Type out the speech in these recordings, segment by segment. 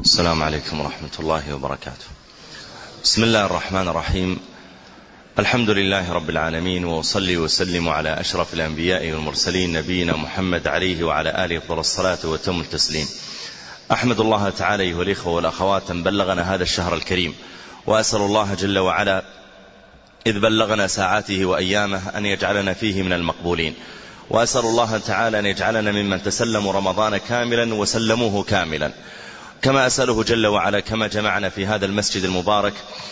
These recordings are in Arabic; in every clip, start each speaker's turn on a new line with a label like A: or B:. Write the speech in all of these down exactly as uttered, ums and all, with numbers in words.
A: السلام عليكم ورحمة الله وبركاته. بسم الله الرحمن الرحيم. الحمد لله رب العالمين، وأصلي وسلم على أشرف الأنبياء والمرسلين نبينا محمد عليه وعلى آله أفضل الصلاة وتم التسليم. أحمد الله تعالى أيها الإخوة والأخوات أن بلغنا هذا الشهر الكريم، وأسأل الله جل وعلا إذ بلغنا ساعاته وأيامه أن يجعلنا فيه من المقبولين، وأسأل الله تعالى أن يجعلنا ممن تسلموا رمضان كاملا وسلموه كاملا، كما أسأله جل وعلا كما جمعنا في هذا المسجد المبارك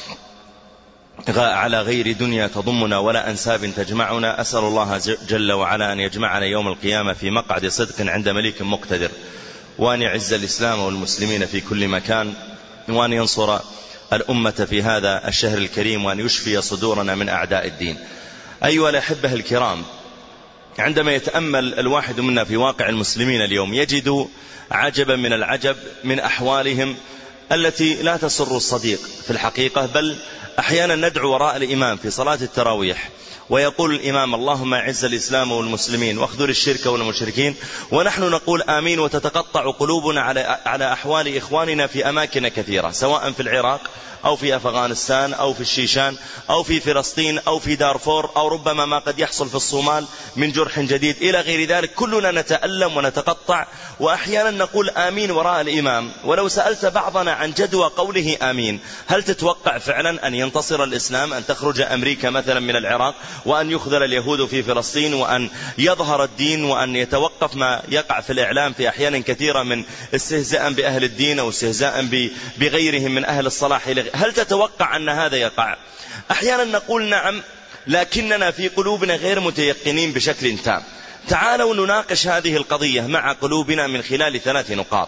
A: على غير دنيا تضمنا ولا أنساب تجمعنا، أسأل الله جل وعلا أن يجمعنا يوم القيامة في مقعد صدق عند مليك مقتدر، وأن يعز الإسلام والمسلمين في كل مكان، وأن ينصر الأمة في هذا الشهر الكريم، وأن يشفي صدورنا من أعداء الدين. أيها الأحبة الكرام، عندما يتأمل الواحد منا في واقع المسلمين اليوم يجد عجبا من العجب من أحوالهم التي لا تسر الصديق في الحقيقة، بل أحيانا ندعو وراء الإمام في صلاة التراويح ويقول الإمام اللهم أعز الإسلام والمسلمين واخذل الشرك والمشركين، ونحن نقول آمين، وتتقطع قلوبنا على على أحوال إخواننا في أماكن كثيرة، سواء في العراق أو في أفغانستان أو في الشيشان أو في فلسطين أو في دارفور أو ربما ما قد يحصل في الصومال من جرح جديد إلى غير ذلك. كلنا نتألم ونتقطع، وأحيانا نقول آمين وراء الإمام. ولو سألت بعضنا عن جدوى قوله آمين، هل تتوقع فعلا أن ينتصر الإسلام، أن تخرج أمريكا مثلا من العراق، وأن يخذل اليهود في فلسطين، وأن يظهر الدين، وأن يتوقف ما يقع في الإعلام في أحيان كثيرة من استهزاء بأهل الدين أو استهزاء بغيرهم من أهل الصلاح؟ هل تتوقع أن هذا يقع؟ أحيانا نقول نعم، لكننا في قلوبنا غير متيقنين بشكل تام. تعالوا نناقش هذه القضية مع قلوبنا من خلال ثلاث نقاط.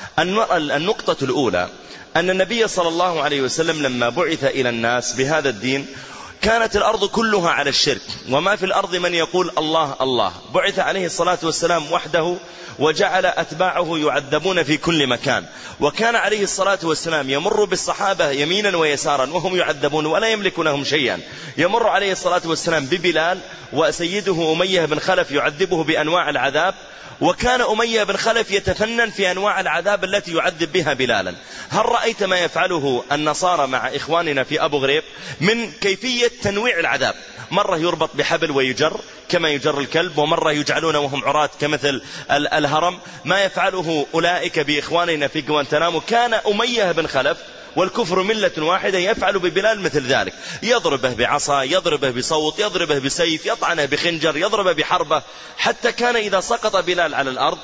A: النقطة الأولى أن النبي صلى الله عليه وسلم لما بعث إلى الناس بهذا الدين كانت الأرض كلها على الشرك، وما في الأرض من يقول الله الله. بعث عليه الصلاة والسلام وحده، وجعل أتباعه يعذبون في كل مكان، وكان عليه الصلاة والسلام يمر بالصحابة يمينا ويسارا وهم يعذبون ولا يملك لهم شيئا. يمر عليه الصلاة والسلام ببلال وسيده أمية بن خلف يعذبه بأنواع العذاب، وكان أمية بن خلف يتفنن في أنواع العذاب التي يعذب بها بلالا. هل رأيت ما يفعله النصارى مع إخواننا في أبو غريب من كيفية تنويع العذاب؟ مرة يربط بحبل ويجر كما يجر الكلب، ومرة يجعلون وهم عراة كمثل الهرم. ما يفعله أولئك بإخواننا في غوانتنامو كان أمية بن خلف والكفر ملة واحدة يفعل ببلال مثل ذلك، يضربه بعصا، يضربه بصوت، يضربه بسيف، يطعنه بخنجر، يضربه بحربة، حتى كان إذا سقط بلال على الأرض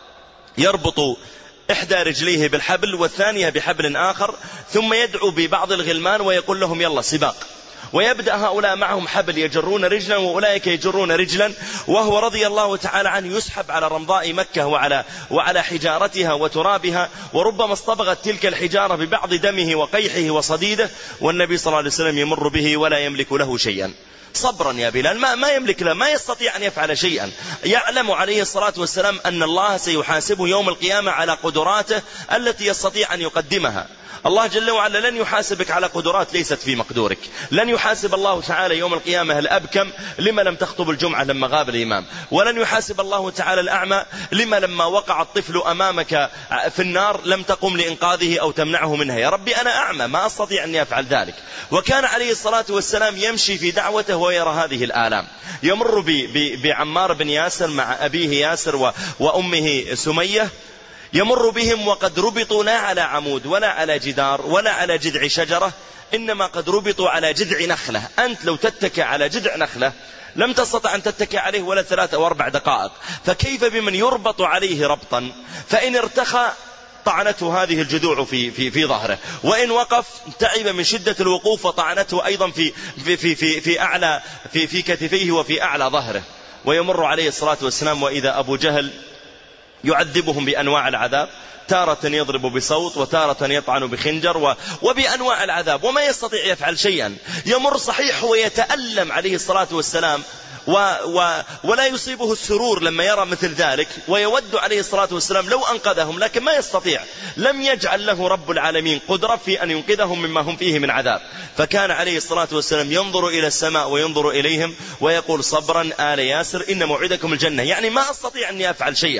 A: يربط إحدى رجليه بالحبل والثانية بحبل آخر، ثم يدعو ببعض الغلمان ويقول لهم يلا سباق، ويبدأ هؤلاء معهم حبل يجرون رجلا وأولئك يجرون رجلا، وهو رضي الله تعالى عنه يسحب على رمضاء مكة وعلى, وعلى حجارتها وترابها، وربما اصطبغت تلك الحجارة ببعض دمه وقيحه وصديده، والنبي صلى الله عليه وسلم يمر به ولا يملك له شيئا. صبرا يا بلال، ما, ما يملك له، ما يستطيع أن يفعل شيئا. يعلم عليه الصلاة والسلام أن الله سيحاسبه يوم القيامة على قدراته التي يستطيع أن يقدمها. الله جل وعلا لن يحاسبك على قدرات ليست في مقدورك. لن يحاسب الله تعالى يوم القيامة الأبكم لما لم تخطب الجمعة لما غاب الإمام، ولن يحاسب الله تعالى الأعمى لما لما وقع الطفل أمامك في النار لم تقم لإنقاذه أو تمنعه منها. يا ربي أنا أعمى ما أستطيع أن يفعل ذلك. وكان عليه الصلاة والسلام يمشي في دعوته ويرى هذه الآلام. يمر بعمار بن ياسر مع أبيه ياسر وأمه سمية، يمر بهم وقد ربطوا لا على عمود ولا على جدار ولا على جذع شجرة، إنما قد ربطوا على جذع نخلة. أنت لو تتكى على جذع نخلة لم تستطع أن تتكى عليه ولا ثلاث أو أربع دقائق، فكيف بمن يربط عليه ربطا فإن ارتخى طعنته هذه الجذوع في, في, في ظهره، وإن وقف تعب من شدة الوقوف وطعنته أيضا في, في, في, في, في, أعلى في, في كتفيه وفي أعلى ظهره. ويمر عليه الصلاة والسلام وإذا أبو جهل يعذبهم بأنواع العذاب، تارة يضرب بصوت وتارة يطعن بخنجر وبأنواع العذاب، وما يستطيع يفعل شيئا. يمر صحيح ويتألم عليه الصلاة والسلام و و ولا يصيبه السرور لما يرى مثل ذلك، ويود عليه الصلاة والسلام لو أنقذهم، لكن ما يستطيع. لم يجعل له رب العالمين قدرة في أن ينقذهم مما هم فيه من عذاب. فكان عليه الصلاة والسلام ينظر إلى السماء وينظر إليهم ويقول صبرا آل ياسر إن موعدكم الجنة. يعني ما أستطيع أن أفعل شيئا.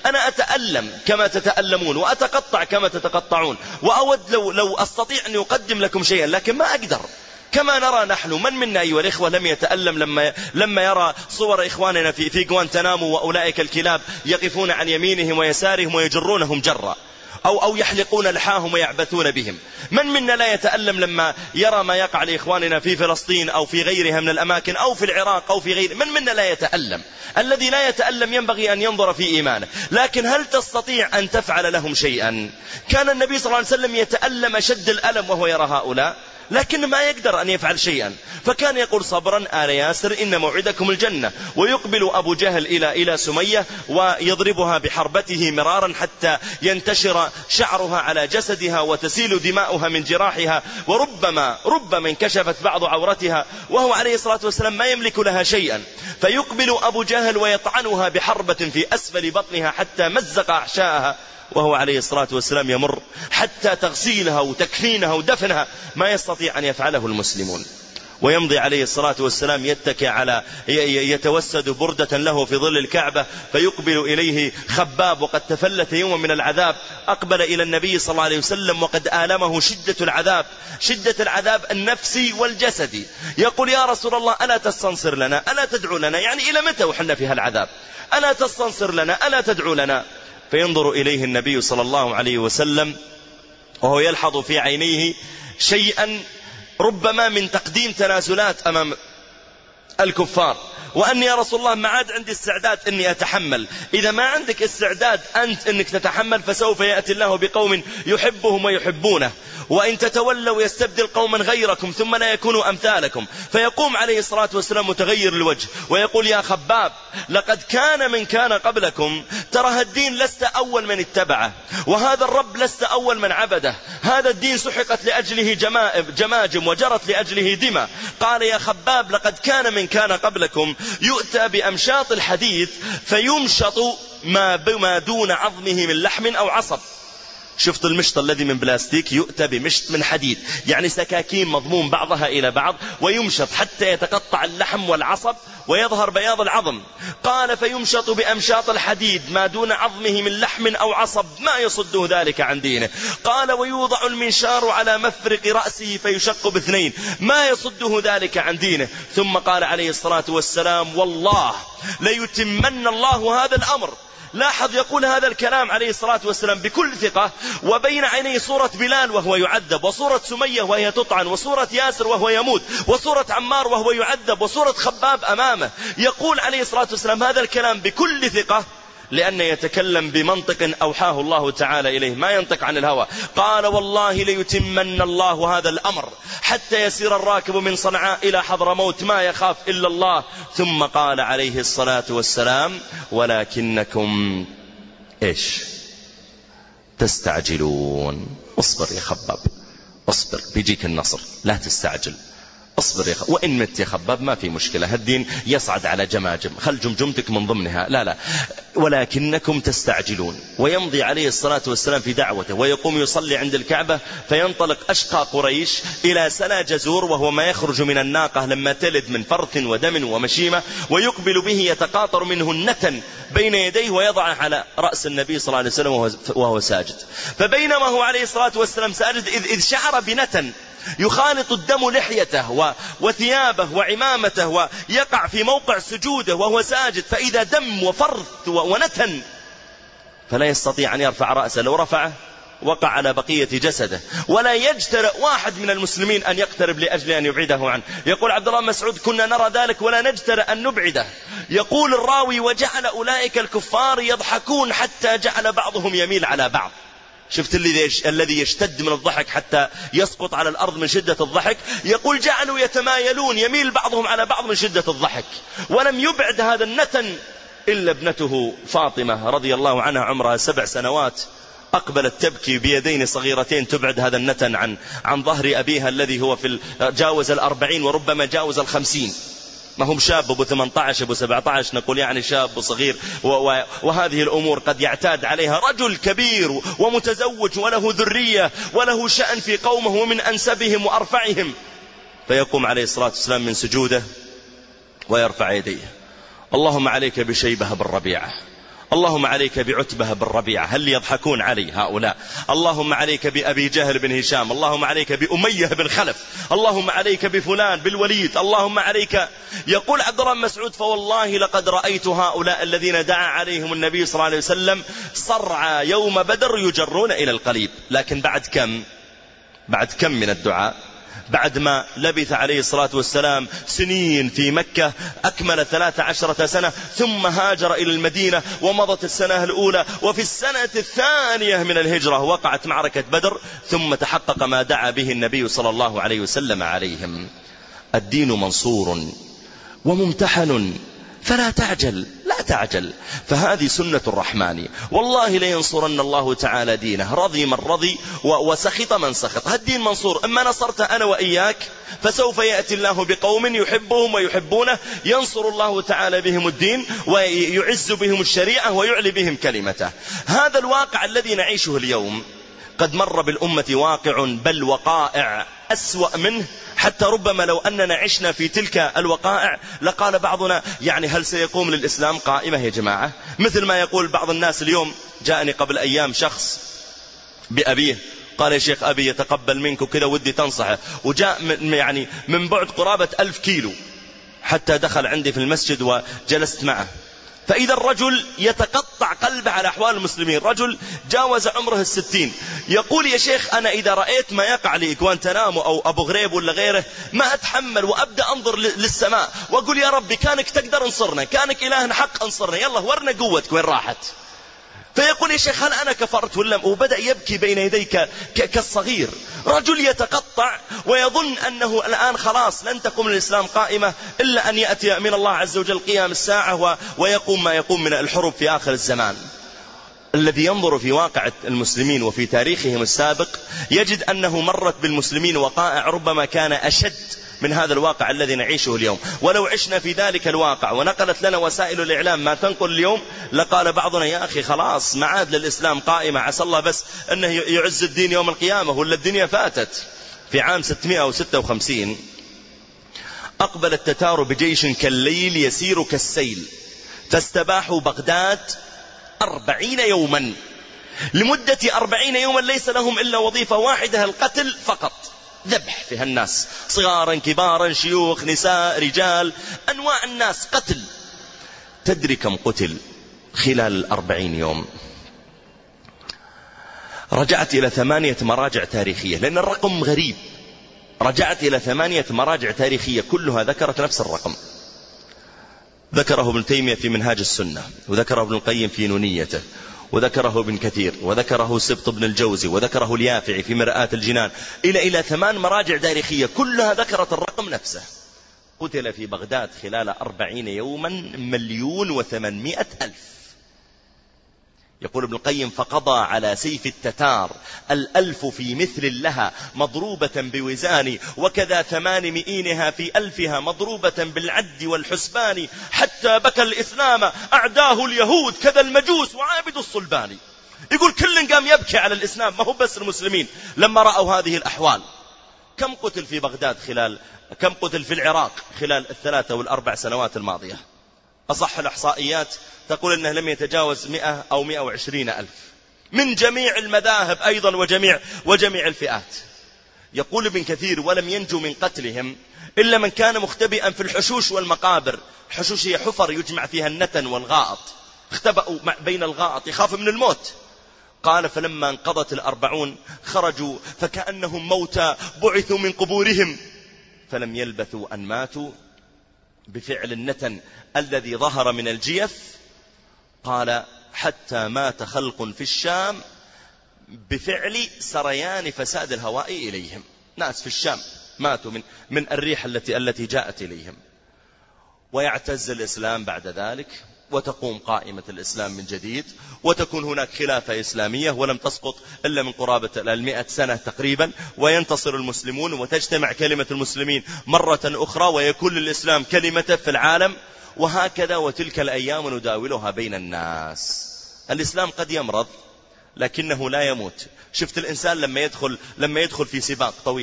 A: أنا أتألم كما تتألمون وأتقطع كما تتقطعون، وأود لو, لو أستطيع أن أقدم لكم شيئا، لكن ما أقدر. كما نرى نحن، من منا أيها الإخوة لم يتألم لما, لما يرى صور إخواننا في, في غوانتنامو وأولئك الكلاب يقفون عن يمينهم ويسارهم ويجرونهم جرا، أو, أو يحلقون لحاهم ويعبثون بهم؟ من منا لا يتألم لما يرى ما يقع لإخواننا في فلسطين أو في غيرها من الأماكن أو في العراق أو في غير؟ من منا لا يتألم؟ الذي لا يتألم ينبغي أن ينظر في إيمانه. لكن هل تستطيع أن تفعل لهم شيئا؟ كان النبي صلى الله عليه وسلم يتألم شد الألم وهو يرى هؤلاء، لكن ما يقدر أن يفعل شيئا، فكان يقول صبرا آل ياسر إن موعدكم الجنة. ويقبل أبو جهل إلى إلى سمية ويضربها بحربته مرارا حتى ينتشر شعرها على جسدها وتسيل دماؤها من جراحها، وربما ربما انكشفت بعض عورتها وهو عليه الصلاة والسلام ما يملك لها شيئا. فيقبل أبو جهل ويطعنها بحربة في أسفل بطنها حتى مزق أحشاءها، وهو عليه الصلاة والسلام يمر حتى تغسيلها وتكفينها ودفنها، ما يستطيع أن يفعله المسلمون. ويمضي عليه الصلاة والسلام يتكئ على يتوسد بردة له في ظل الكعبة، فيقبل إليه خباب وقد تفلت يوم من العذاب، أقبل إلى النبي صلى الله عليه وسلم وقد آلمه شدة العذاب، شدة العذاب النفسي والجسدي. يقول يا رسول الله ألا تستنصر لنا، ألا تدعو لنا؟ يعني إلى متى وحنا في هالعذاب؟ ألا تستنصر لنا، ألا تدعو لنا؟ فينظر إليه النبي صلى الله عليه وسلم وهو يلحظ في عينيه شيئا ربما من تقديم تنازلات أمام الكفار، وأن يا رسول الله ما عاد عندي استعداد أني أتحمل. إذا ما عندك استعداد أنت أنك تتحمل فسوف يأتي الله بقوم يحبهم ويحبونه، وإن تتولوا يستبدل قوما غيركم ثم لا يكونوا أمثالكم. فيقوم عليه الصلاة والسلام متغير الوجه ويقول يا خباب لقد كان من كان قبلكم، ترى الدين لست أول من اتبعه، وهذا الرب لست أول من عبده، هذا الدين سحقت لأجله جماجم وجرت لأجله دماء. قال يا خباب لقد كان من كان قبلكم يؤتى بأمشاط الحديث فيمشط ما بما دون عظمه من لحم أو عصب. شفت المشط الذي من بلاستيك؟ يؤتى بمشط من حديد، يعني سكاكين مضموم بعضها إلى بعض، ويمشط حتى يتقطع اللحم والعصب ويظهر بياض العظم. قال فيمشط بأمشاط الحديد ما دون عظمه من لحم أو عصب، ما يصده ذلك عن دينه. قال ويوضع المنشار على مفرق رأسه فيشق باثنين، ما يصده ذلك عن دينه. ثم قال عليه الصلاة والسلام والله ليتمن الله هذا الأمر. لاحظ يقول هذا الكلام عليه الصلاة والسلام بكل ثقة، وبين عينيه صورة بلال وهو يعذب، وصورة سمية وهي تطعن، وصورة ياسر وهو يموت، وصورة عمار وهو يعذب، وصورة خباب أمامه. يقول عليه الصلاة والسلام هذا الكلام بكل ثقة لأن يتكلم بمنطق أوحاه الله تعالى إليه، ما ينطق عن الهوى. قال والله ليتمن الله هذا الأمر حتى يسير الراكب من صنعاء إلى حضرموت ما يخاف إلا الله. ثم قال عليه الصلاة والسلام ولكنكم إيش تستعجلون. اصبر يا خباب، اصبر بيجيك النصر، لا تستعجل، اصبر يا خباب، وإن مت يا خباب ما في مشكلة، هالدين يصعد على جماجم، خل جمجمتك من ضمنها، لا لا ولكنكم تستعجلون. ويمضي عليه الصلاة والسلام في دعوته ويقوم يصلي عند الكعبة، فينطلق أشقى قريش إلى سلا جزور، وهو ما يخرج من الناقة لما تلد من فرث ودم ومشيمة، ويقبل به يتقاطر منه النتن بين يديه ويضعه على رأس النبي صلى الله عليه وسلم وهو ساجد. فبينما هو عليه الصلاة والسلام ساجد إذ, إذ شعر بنتن يخالط الدم لحيته وثيابه وعمامته ويقع في موقع سجوده وهو ساجد، فإذا دم وفرث ونتن فلا يستطيع أن يرفع رأسه، لو رفعه وقع على بقية جسده، ولا يجترئ واحد من المسلمين أن يقترب لأجل أن يبعده عنه. يقول عبد الله مسعود كنا نرى ذلك ولا نجترئ أن نبعده. يقول الراوي وجعل أولئك الكفار يضحكون حتى جعل بعضهم يميل على بعض. شفت الذي يشتد من الضحك حتى يسقط على الأرض من شدة الضحك. يقول جعلوا يتمايلون يميل بعضهم على بعض من شدة الضحك. ولم يبعد هذا النتن إلا ابنته فاطمة رضي الله عنها عمرها سبع سنوات، أقبلت تبكي بيدين صغيرتين تبعد هذا النتن عن عن ظهر أبيها الذي هو في جاوز الأربعين وربما جاوز الخمسين. ما هم شاب أبو ثمانية عشر أبو سبعة عشر، نقول يعني شاب وصغير، وهذه الأمور قد يعتاد عليها رجل كبير ومتزوج وله ذرية وله شأن في قومه ومن أنسبهم وأرفعهم. فيقوم عليه الصلاة والسلام من سجوده ويرفع يديه: اللهم عليك بشيبة بن ربيعة، اللهم عليك بعتبة بن ربيعة، هل يضحكون علي هؤلاء؟ اللهم عليك بأبي جهل بن هشام، اللهم عليك بأمية بن خلف، اللهم عليك بفلان بالوليد، اللهم عليك. يقول عبد الله بن مسعود فوالله لقد رأيت هؤلاء الذين دعا عليهم النبي صلى الله عليه وسلم صرعى يوم بدر يجرون إلى القليب. لكن بعد كم بعد كم من الدعاء، بعد ما لبث عليه الصلاة والسلام سنين في مكة، أكمل ثلاث عشرة سنة، ثم هاجر إلى المدينة ومضت السنة الأولى، وفي السنة الثانية من الهجرة وقعت معركة بدر، ثم تحقق ما دعا به النبي صلى الله عليه وسلم عليهم. الدين منصور وممتحن فلا تعجل، لا تعجل، فهذه سنة الرحمن، والله لينصرن الله تعالى دينه، رضي من رضي وسخط من سخط. هالدين منصور، أما نصرت أنا وإياك فسوف يأتي الله بقوم يحبهم ويحبونه، ينصر الله تعالى بهم الدين ويعز بهم الشريعة ويعلي بهم كلمته. هذا الواقع الذي نعيشه اليوم، قد مر بالأمة واقع بل وقائع أسوأ منه، حتى ربما لو أننا عشنا في تلك الوقائع لقال بعضنا يعني هل سيقوم للإسلام قائمة يا جماعة؟ مثل ما يقول بعض الناس اليوم. جاءني قبل أيام شخص بأبيه قال يا شيخ أبي يتقبل منك وكذا ودي تنصحه، وجاء من يعني من بعد قرابة ألف كيلو حتى دخل عندي في المسجد وجلست معه، فإذا الرجل يتقطع قلبه على أحوال المسلمين، رجل جاوز عمره الستين، يقول يا شيخ أنا إذا رأيت ما يقع لي جوانتنامو أو أبو غريب ولا غيره ما أتحمل، وأبدأ أنظر للسماء وأقول يا ربي كانك تقدر انصرنا، كانك إلهنا حق انصرنا، يلا ورنا قوتك وين راحت. فيقول يا شيخ هل أنا كفرت ولا؟ وبدأ يبكي بين يديك كالصغير. رجل يتقطع ويظن أنه الآن خلاص لن تقوم الإسلام قائمة إلا أن يأتي من الله عز وجل قيام الساعة ويقوم ما يقوم من الحروب في آخر الزمان. الذي ينظر في واقع المسلمين وفي تاريخهم السابق يجد أنه مرت بالمسلمين وقائع ربما كان أشد من هذا الواقع الذي نعيشه اليوم. ولو عشنا في ذلك الواقع ونقلت لنا وسائل الإعلام ما تنقل اليوم لقال بعضنا يا أخي خلاص ما عاد للإسلام قائمة، عسى الله بس أنه يعز الدين يوم القيامة ولا الدنيا فاتت. في عام ستمائة وستة وخمسين أقبل التتار بجيش كالليل يسير كالسيل، فاستباحوا بغداد أربعين يوما، لمدة أربعين يوما ليس لهم إلا وظيفة واحدة القتل فقط، ذبح فيها الناس صغارا كبارا شيوخ نساء رجال أنواع الناس قتل. تدري كم قتل خلال الأربعين يوم؟ رجعت إلى ثمانية مراجع تاريخية لأن الرقم غريب، رجعت إلى ثمانية مراجع تاريخية كلها ذكرت نفس الرقم. ذكره ابن تيمية في منهاج السنة، وذكره ابن القيم في نونيته، وذكره ابن كثير، وذكره سبط بن الجوزي، وذكره اليافعي في مرآة الجنان، إلى إلى ثمان مراجع تاريخية كلها ذكرت الرقم نفسه. قتل في بغداد خلال أربعين يوما مليون وثمانمائة ألف. يقول ابن القيم فقضى على سيف التتار الألف في مثل لها مضروبة بوزان، وكذا ثمان مئينها في ألفها مضروبة بالعد والحسبان، حتى بكى الإسلام أعداه اليهود كذا المجوس وعابد الصلبان. يقول كل قام يبكي على الإسلام، ما هو بس المسلمين لما رأوا هذه الأحوال. كم قتل في بغداد خلال كم قتل في العراق خلال الثلاثة والأربع سنوات الماضية؟ أصح الإحصائيات تقول أنه لم يتجاوز مئة أو مئة وعشرين ألف من جميع المذاهب أيضا وجميع, وجميع الفئات. يقول ابن كثير ولم ينجو من قتلهم إلا من كان مختبئا في الحشوش والمقابر. الحشوش هي حفر يجمع فيها النتن والغائط، اختبأوا بين الغائط يخاف من الموت. قال فلما انقضت الأربعون خرجوا فكأنهم موتى بعثوا من قبورهم، فلم يلبثوا أن ماتوا بفعل النتن الذي ظهر من الجيف. قال حتى مات خلق في الشام بفعل سريان فساد الهواء إليهم. ناس في الشام ماتوا من, من الريح التي, التي جاءت إليهم. ويعتز الإسلام بعد ذلك، وتقوم قائمة الإسلام من جديد، وتكون هناك خلافة إسلامية ولم تسقط إلا من قرابة المئة سنة تقريبا، وينتصر المسلمون وتجتمع كلمة المسلمين مرة أخرى ويكون للإسلام كلمته في العالم. وهكذا وتلك الأيام نداولها بين الناس. الإسلام قد يمرض لكنه لا يموت. شفت الإنسان لما يدخل, لما يدخل في سباق طويل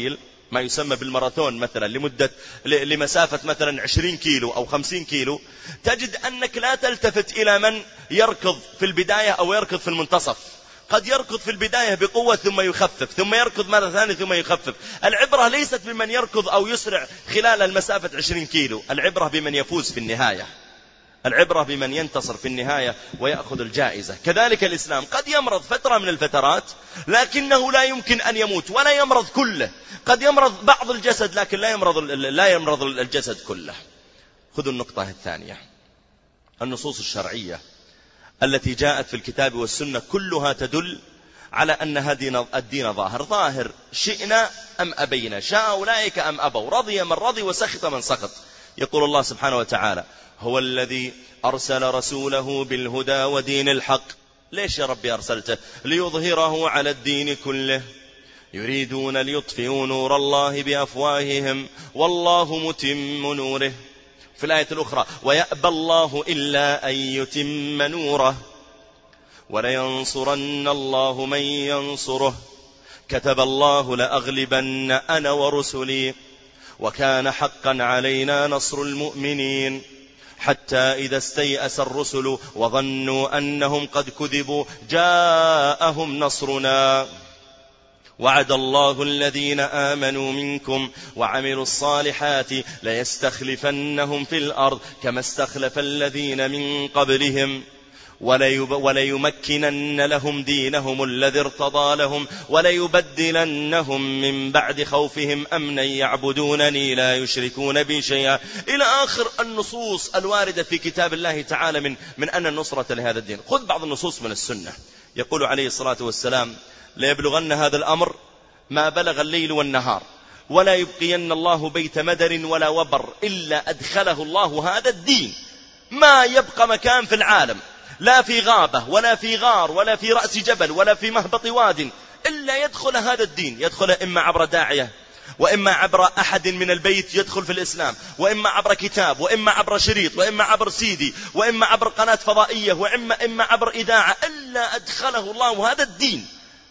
A: ما يسمى بالماراثون مثلا لمدة لمسافة مثلا عشرين كيلو أو خمسين كيلو، تجد أنك لا تلتفت إلى من يركض في البداية أو يركض في المنتصف. قد يركض في البداية بقوة ثم يخفف، ثم يركض مرة ثانية ثم يخفف. العبرة ليست بمن يركض أو يسرع خلال المسافة عشرين كيلو، العبرة بمن يفوز في النهاية، العبرة بمن ينتصر في النهاية ويأخذ الجائزة. كذلك الإسلام قد يمرض فترة من الفترات لكنه لا يمكن أن يموت ولا يمرض كله، قد يمرض بعض الجسد لكن لا يمرض لا يمرض الجسد كله. خذوا النقطة الثانية، النصوص الشرعية التي جاءت في الكتاب والسنة كلها تدل على أن هذه الدين ظاهر ظاهر، شئنا أم أبينا، شاء أولئك أم أبوا، رضي من رضي وسخط من سخط. يقول الله سبحانه وتعالى: هو الذي أرسل رسوله بالهدى ودين الحق. ليش يا ربي أرسلته؟ ليظهره على الدين كله، يريدون ليطفئوا نور الله بأفواههم والله متم نوره. في الآية الأخرى: ويأبى الله إلا أن يتم نوره ولينصرن الله من ينصره كتب الله لأغلبن أنا ورسلي وكان حقا علينا نصر المؤمنين حتى إذا استيأس الرسل وظنوا أنهم قد كذبوا جاءهم نصرنا وعد الله الذين آمنوا منكم وعملوا الصالحات ليستخلفنهم في الأرض كما استخلف الذين من قبلهم وليمكنن لهم دينهم الذي ارتضى لهم وليبدلنهم من بعد خوفهم أمنا يعبدونني لا يشركون بي شيئا، إلى آخر النصوص الواردة في كتاب الله تعالى من, من أن النصرة لهذا الدين. خذ بعض النصوص من السنة. يقول عليه الصلاة والسلام: ليبلغن هذا الأمر ما بلغ الليل والنهار ولا يبقين الله بيت مدر ولا وبر إلا أدخله الله هذا الدين. ما يبقى مكان في العالم، لا في غابة ولا في غار ولا في رأس جبل ولا في مهبط واد، إلا يدخل هذا الدين. يدخل إما عبر داعية، وإما عبر أحد من البيت يدخل في الإسلام، وإما عبر كتاب، وإما عبر شريط، وإما عبر سيدي، وإما عبر قناة فضائية، وإما إما عبر إذاعة، إلا أدخله الله هذا الدين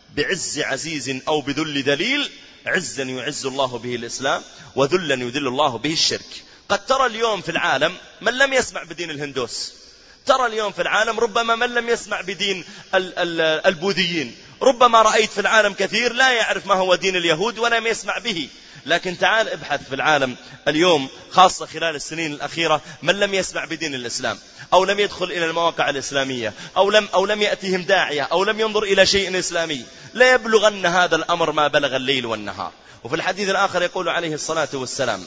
A: بعز عزيز أو بذل ذليل. عزا يعز الله به الإسلام وذلا يذل الله به الشرك. قد ترى اليوم في العالم من لم يسمع بدين الهندوس، ترى اليوم في العالم ربما من لم يسمع بدين البوذيين، ربما رأيت في العالم كثير لا يعرف ما هو دين اليهود ولم يسمع به. لكن تعال ابحث في العالم اليوم خاصة خلال السنين الأخيرة من لم يسمع بدين الإسلام أو لم يدخل إلى المواقع الإسلامية أو لم, أو لم يأتيهم داعية أو لم ينظر إلى شيء إسلامي، لا يبلغن هذا الأمر ما بلغ الليل والنهار. وفي الحديث الآخر يقول عليه الصلاة والسلام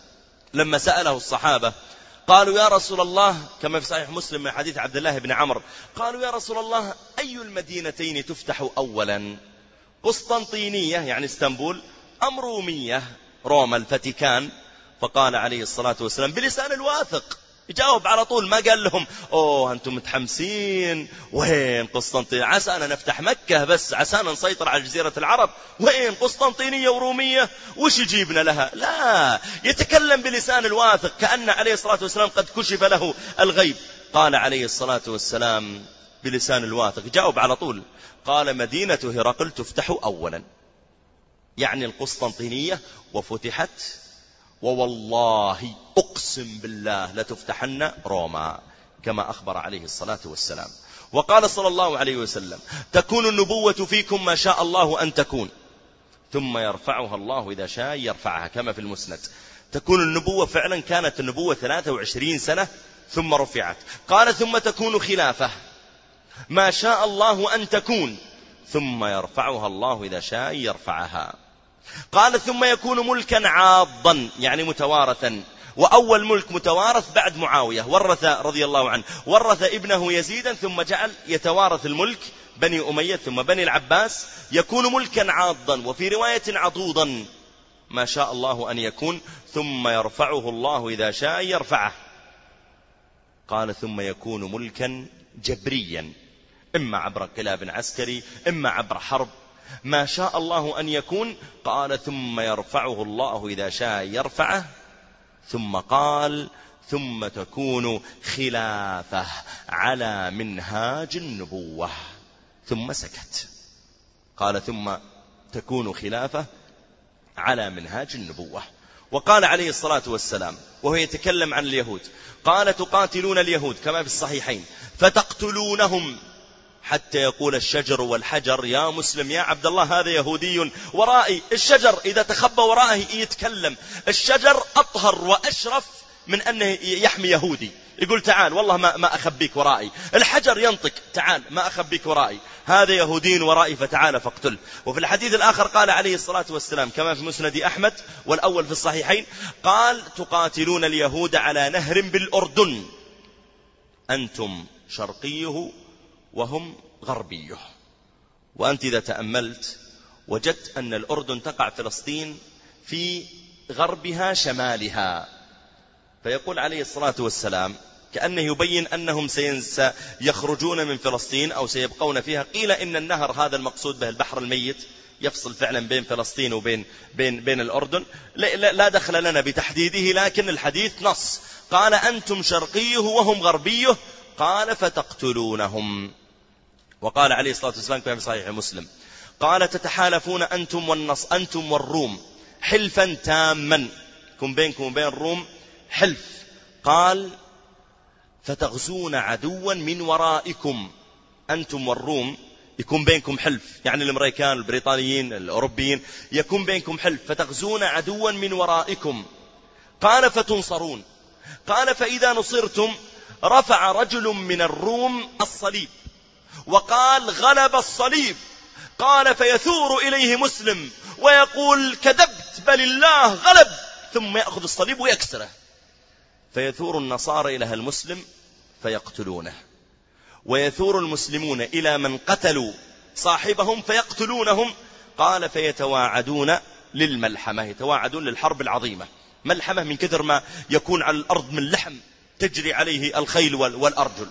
A: لما سأله الصحابة قالوا: يا رسول الله، كما في صحيح مسلم من حديث عبد الله بن عمرو، قالوا: يا رسول الله، أي المدينتين تفتح أولا؟ قسطنطينية يعني اسطنبول أم رومية روما الفاتيكان؟ فقال عليه الصلاة والسلام بلسان الواثق، يجاوب على طول، ما قال لهم: أوه أنتم متحمسين، وين قسطنطينية؟ عسانا نفتح مكة بس، عسانا نسيطر على جزيرة العرب، وين قسطنطينية ورومية؟ وش يجيبنا لها؟ لا، يتكلم بلسان الواثق كأن عليه الصلاة والسلام قد كشف له الغيب. قال عليه الصلاة والسلام بلسان الواثق، جاوب على طول، قال: مدينة هرقل تفتح أولا، يعني القسطنطينية، وفتحت ووالله أقسم بالله لتفتحن روما، كما أخبر عليه الصلاة والسلام. وقال صلى الله عليه وسلم: تكون النبوة فيكم ما شاء الله أن تكون ثم يرفعها الله إذا شاء يرفعها، كما في المسند. تكون النبوة، فعلا كانت النبوة ثلاثة وعشرين سنة ثم رفعت. قال: ثم تكون خلافة ما شاء الله أن تكون ثم يرفعها الله إذا شاء يرفعها. قال: ثم يكون ملكا عاضا يعني متوارثا، وأول ملك متوارث بعد معاوية ورث رضي الله عنه، ورث ابنه يزيدا ثم جعل يتوارث الملك بني أمية ثم بني العباس. يكون ملكا عاضا، وفي رواية عضوضا، ما شاء الله أن يكون ثم يرفعه الله إذا شاء يرفعه. قال: ثم يكون ملكا جبريا، إما عبر انقلاب عسكري إما عبر حرب، ما شاء الله أن يكون. قال: ثم يرفعه الله إذا شاء يرفعه. ثم قال: ثم تكون خلافة على منهاج النبوة. ثم سكت. قال: ثم تكون خلافة على منهاج النبوة. وقال عليه الصلاة والسلام وهو يتكلم عن اليهود، قال تقاتلون اليهود كما في الصحيحين فتقتلونهم حتى يقول الشجر والحجر يا مسلم يا عبد الله هذا يهودي ورائي. الشجر إذا تخبى ورائه يتكلم، الشجر أطهر وأشرف من أنه يحمي يهودي، يقول تعال والله ما, ما أخبيك ورائي. الحجر ينطق تعال ما أخبيك ورائي، هذا يهودي ورائي فتعال فاقتل. وفي الحديث الآخر قال عليه الصلاة والسلام كما في مسند أحمد والأول في الصحيحين، قال تقاتلون اليهود على نهر بالأردن أنتم شرقيه وهم غربيه. وأنت إذا تأملت وجدت أن الأردن تقع فلسطين في غربها شمالها، فيقول عليه الصلاة والسلام كأنه يبين أنهم سيخرجون من فلسطين أو سيبقون فيها. قيل إن النهر هذا المقصود به البحر الميت يفصل فعلا بين فلسطين وبين بين بين الأردن، لا, لا دخل لنا بتحديده، لكن الحديث نص قال أنتم شرقيه وهم غربيه، قال فتقتلونهم. وقال عليه الصلاة والسلام كما في صحيح مسلم قال تتحالفون أنتم والنص أنتم والروم حلفا تاما، كن بينكم وبين الروم حلف، قال فتغزون عدوا من ورائكم. أنتم والروم يكون بينكم حلف، يعني الأمريكان البريطانيين الأوروبيين يكون بينكم حلف، فتغزون عدوا من ورائكم، قال فتنصرون. قال فإذا نصرتم رفع رجل من الروم الصليب وقال غلب الصليب، قال فيثور إليه مسلم ويقول كذبت بل الله غلب، ثم يأخذ الصليب ويكسره، فيثور النصارى إلى المسلم فيقتلونه، ويثور المسلمون إلى من قتلوا صاحبهم فيقتلونهم. قال فيتواعدون للملحمة، يتواعدون للحرب العظيمة، ملحمة من كثر ما يكون على الأرض من لحم تجري عليه الخيل والأرجل.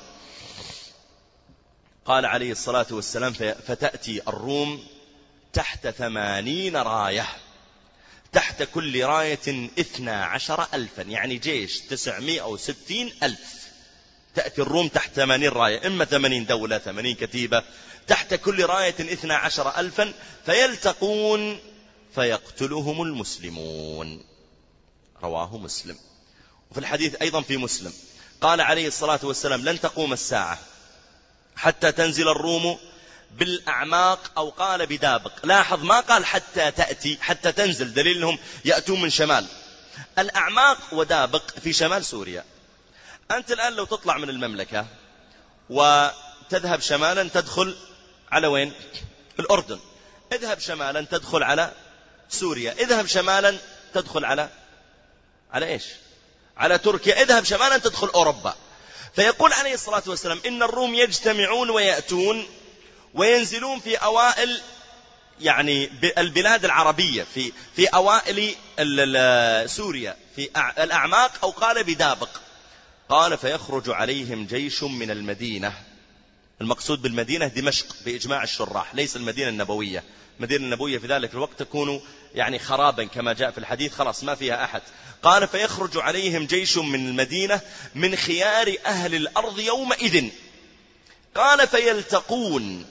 A: قال عليه الصلاة والسلام فتأتي الروم تحت ثمانين راية، تحت كل راية اثنا عشر ألفا، يعني جيش تسعمائة وستين ألف. تأتي الروم تحت ثمانين راية، إما ثمانين دولة ثمانين كتيبة، تحت كل راية اثنا عشر ألفا، فيلتقون فيقتلهم المسلمون. رواه مسلم. وفي الحديث أيضا في مسلم قال عليه الصلاة والسلام لن تقوم الساعة حتى تنزل الروم بالأعماق، أو قال بدابق، لاحظ ما قال حتى تأتي، حتى تنزل، دليل أنهم يأتون من شمال. الأعماق ودابق في شمال سوريا. أنت الآن لو تطلع من المملكة وتذهب شمالا تدخل على وين؟ الأردن. اذهب شمالا تدخل على سوريا. اذهب شمالا تدخل على على إيش؟ على تركيا. اذهب شمالا تدخل أوروبا. فيقول عليه الصلاة والسلام إن الروم يجتمعون ويأتون وينزلون في أوائل يعني البلاد العربية، في في أوائل سوريا في الأعماق، أو قال بدابق. قال فيخرج عليهم جيش من المدينة. المقصود بالمدينة دمشق بإجماع الشراح، ليس المدينة النبوية. المدينة النبوية في ذلك الوقت تكون يعني خرابا كما جاء في الحديث، خلاص ما فيها أحد. قال فيخرج عليهم جيش من المدينة من خيار أهل الأرض يومئذ. قال فيلتقون.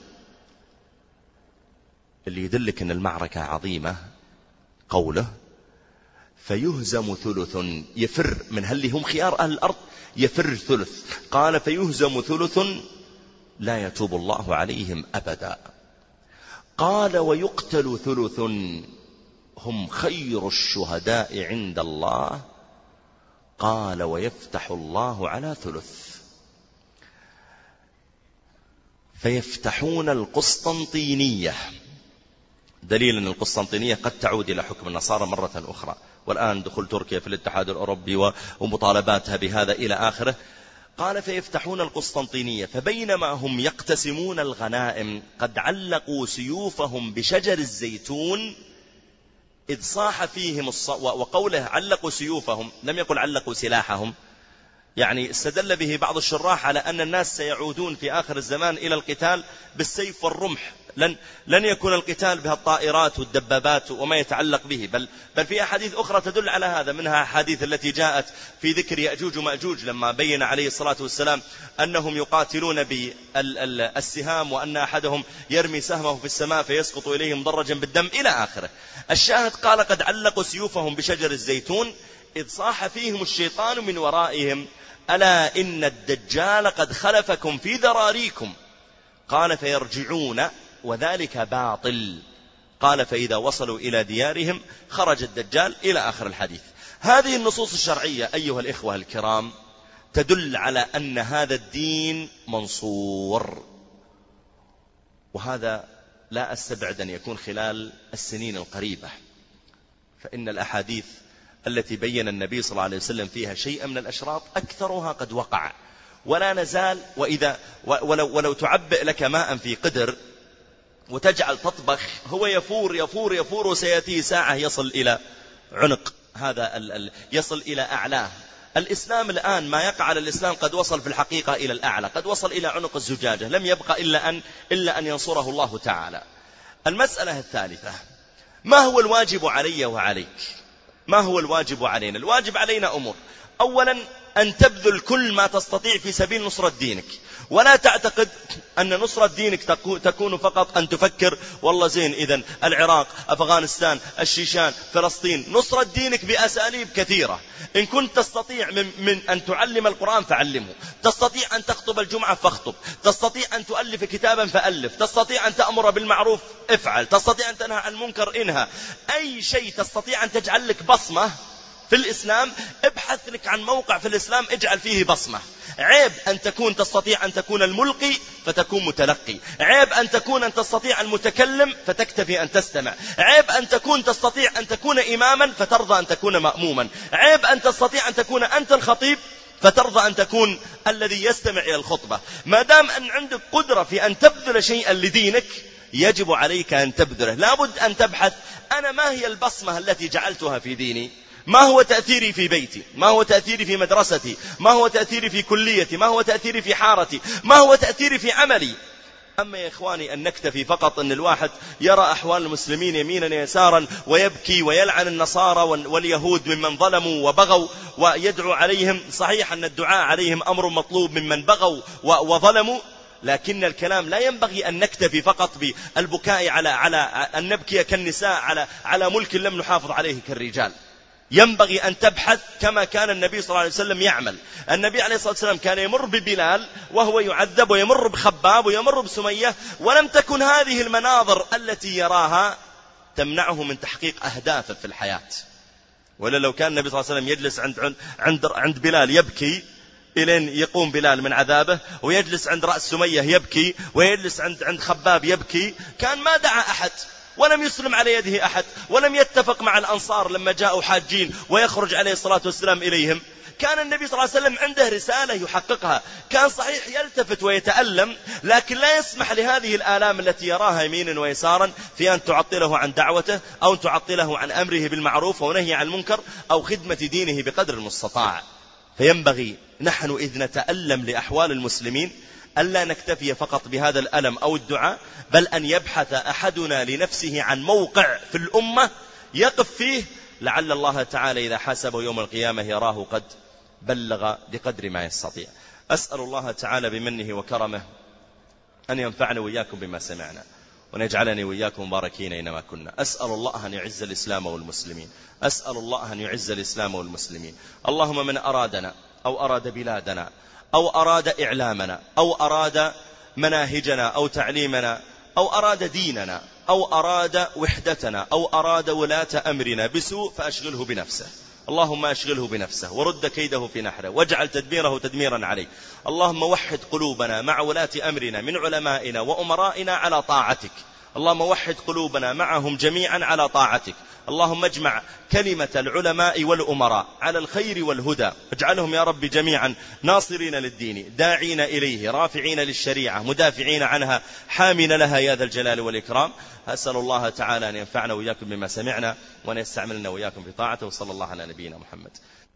A: اللي يدلك أن المعركة عظيمة قوله فيهزم ثلث، يفر من هل هم خيار أهل الأرض، يفر ثلث. قال فيهزم ثلث لا يتوب الله عليهم أبدا. قال ويقتل ثلث هم خير الشهداء عند الله. قال ويفتح الله على ثلث فيفتحون القسطنطينية. دليل أن القسطنطينية قد تعود إلى حكم النصارى مرة أخرى، والآن دخول تركيا في الاتحاد الأوروبي ومطالباتها بهذا إلى آخره. قال فيفتحون القسطنطينية فبينما هم يقتسمون الغنائم قد علقوا سيوفهم بشجر الزيتون إذ صاح فيهم الص... وقوله علقوا سيوفهم لم يقل علقوا سلاحهم، يعني استدل به بعض الشراح على أن الناس سيعودون في آخر الزمان إلى القتال بالسيف والرمح لن, لن يكون القتال بها الطائرات والدبابات وما يتعلق به، بل, بل في أحاديث أخرى تدل على هذا، منها أحاديث التي جاءت في ذكر يأجوج ومأجوج لما بين عليه الصلاة والسلام أنهم يقاتلون بالسهام وأن أحدهم يرمي سهمه في السماء فيسقط إليه مدرجا بالدم إلى آخره. الشاهد قال قد علقوا سيوفهم بشجر الزيتون إذ صاح فيهم الشيطان من ورائهم ألا إن الدجال قد خلفكم في ذراريكم. قال فيرجعون وذلك باطل. قال فإذا وصلوا إلى ديارهم خرج الدجال إلى آخر الحديث. هذه النصوص الشرعية أيها الإخوة الكرام تدل على أن هذا الدين منصور، وهذا لا أستبعد أن يكون خلال السنين القريبة، فإن الأحاديث التي بين النبي صلى الله عليه وسلم فيها شيئا من الأشراط أكثرها قد وقع، ولا نزال. وإذا ولو, ولو تعبئ لك ماء في قدر وتجعل تطبخ هو يفور يفور يفور وسيأتي ساعة يصل إلى عنق هذا ال ال يصل إلى أعلاه. الإسلام الآن ما يقع على الإسلام قد وصل في الحقيقة إلى الأعلى، قد وصل إلى عنق الزجاجة، لم يبقى إلا أن, إلا أن ينصره الله تعالى. المسألة الثالثة، ما هو الواجب علي وعليك؟ ما هو الواجب علينا؟ الواجب علينا أمور. أولا أن تبذل كل ما تستطيع في سبيل نصرة دينك، ولا تعتقد أن نصرة دينك تكون فقط أن تفكر والله زين إذن العراق، أفغانستان، الشيشان، فلسطين. نصرة دينك بأساليب كثيرة. إن كنت تستطيع من, من أن تعلم القرآن فعلمه، تستطيع أن تخطب الجمعة فاخطب، تستطيع أن تؤلف كتابا فألف، تستطيع أن تأمر بالمعروف افعل، تستطيع أن تنهى عن المنكر انهى. أي شيء تستطيع أن تجعل لك بصمة في الإسلام، ابحث لك عن موقع في الإسلام اجعل فيه بصمة. عيب أن تكون تستطيع أن تكون الملقي فتكون متلقي، عيب أن تكون أن تستطيع المتكلم فتكتفي أن تستمع، عيب أن تكون تستطيع أن تكون إماما فترضى أن تكون مأموما، عيب أن تستطيع أن تكون أنت الخطيب فترضى أن تكون الذي يستمع إلى الخطبة. ما دام أن عندك قدرة في أن تبذل شيئا لدينك يجب عليك أن تبذله. لابد أن تبحث أنا ما هي البصمة التي جعلتها في ديني، ما هو تأثيري في بيتي، ما هو تأثيري في مدرستي، ما هو تأثيري في كليتي، ما هو تأثيري في حارتي، ما هو تأثيري في عملي. أما يا إخواني أن نكتفي فقط أن الواحد يرى أحوال المسلمين يمينا يسارا ويبكي ويلعن النصارى واليهود ممن ظلموا وبغوا ويدعو عليهم، صحيح أن الدعاء عليهم أمر مطلوب ممن بغوا وظلموا، لكن الكلام لا ينبغي أن نكتفي فقط بالبكاء على على أن نبكي كالنساء على على ملك لم نحافظ عليه كالرجال. ينبغي أن تبحث كما كان النبي صلى الله عليه وسلم يعمل. النبي عليه الصلاة والسلام كان يمر ببلال وهو يعذب، ويمر بخباب، ويمر بسمية، ولم تكن هذه المناظر التي يراها تمنعه من تحقيق أهدافه في الحياة. ولا لو كان النبي صلى الله عليه وسلم يجلس عند عند عند بلال يبكي إلين يقوم بلال من عذابه، ويجلس عند رأس سمية يبكي، ويجلس عند عند خباب يبكي، كان ما دعا أحد ولم يسلم على يده أحد، ولم يتفق مع الأنصار لما جاءوا حاجين ويخرج عليه الصلاة والسلام إليهم. كان النبي صلى الله عليه وسلم عنده رسالة يحققها، كان صحيح يلتفت ويتألم، لكن لا يسمح لهذه الآلام التي يراها يمينا ويسارا في أن تعطله عن دعوته أو تعطله عن أمره بالمعروف ونهي عن المنكر أو خدمة دينه بقدر المستطاع. فينبغي نحن إذ نتألم لأحوال المسلمين ألا نكتفي فقط بهذا الألم أو الدعاء، بل أن يبحث أحدنا لنفسه عن موقع في الأمة يقف فيه، لعل الله تعالى إذا حاسبه يوم القيامة يراه قد بلغ بقدر ما يستطيع. أسأل الله تعالى بمنه وكرمه أن ينفعني وإياكم بما سمعنا، ونجعلني وإياكم مباركين أينما كنا. أسأل الله أن يعز الإسلام والمسلمين، أسأل الله أن يعز الإسلام والمسلمين. اللهم من أرادنا أو أراد بلادنا أو أراد إعلامنا أو أراد مناهجنا أو تعليمنا أو أراد ديننا أو أراد وحدتنا أو أراد ولاة أمرنا بسوء فأشغله بنفسه، اللهم أشغله بنفسه ورد كيده في نحره واجعل تدميره تدميرا عليه. اللهم وحد قلوبنا مع ولاة أمرنا من علمائنا وأمرائنا على طاعتك، اللهم وحد قلوبنا معهم جميعا على طاعتك. اللهم اجمع كلمة العلماء والأمراء على الخير والهدى، اجعلهم يا رب جميعا ناصرين للدين، داعين إليه، رافعين للشريعة، مدافعين عنها، حامين لها يا ذا الجلال والإكرام. أسأل الله تعالى أن ينفعنا وإياكم بما سمعنا وأن يستعملنا وإياكم في طاعته، وصلى الله على نبينا محمد.